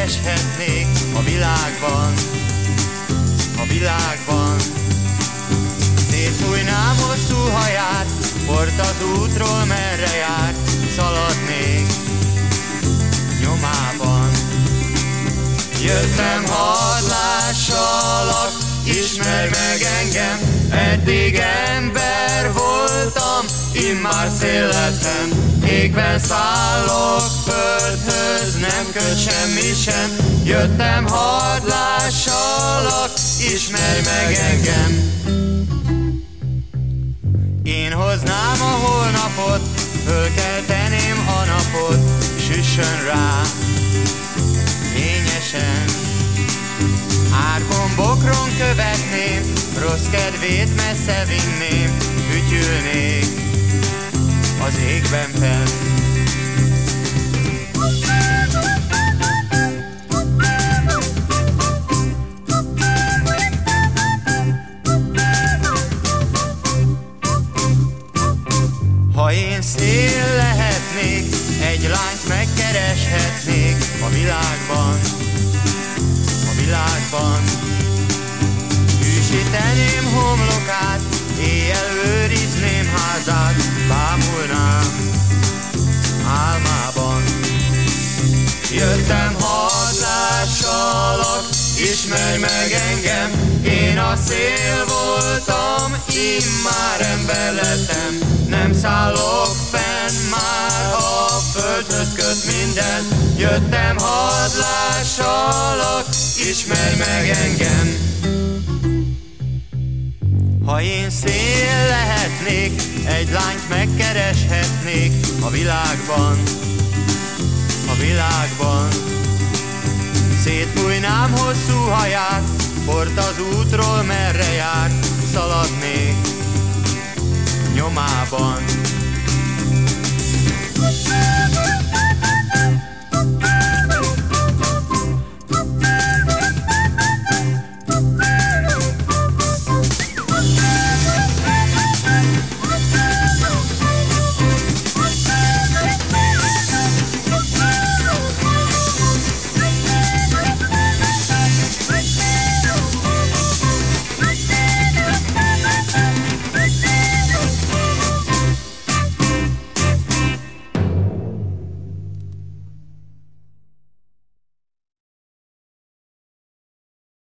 megkereshetnék a világban, a világban. Szétfújnám hosszú haját, port az útról, merre járt, szaladnék nyomában. Jöttem, hadd lássalak, ismerj meg engem, eddig ember voltam, immár szél lettem. Égben szállok, földhöz nem köt semmi sem. Jöttem, hadd lássalak, ismerj meg engem. Én hoznám a holnapot, fölkelteném a napot, süssön rá fényesen. Árkon, bokron követném, rossz kedvét messze vinném, fütyülnék az égben fenn. Ha én szél lehetnék, egy lányt megkereshetnék a világban, a világban. Hűsíteném homlokát, éjjel őrizném házát, bámulnám álmában. Jöttem, hadd lássalak, ismerj meg engem, én a szél voltam, immár ember lettem. Nem szállok fenn, már a földhöz köt minden. Jöttem, hadd lássalak, ismerj meg engem. Ha én szél lehetnék, egy lányt megkereshetnék a világban, a világban. Szétfújnám hosszú haját, port az útról, merre járt, szaladnék nyomában.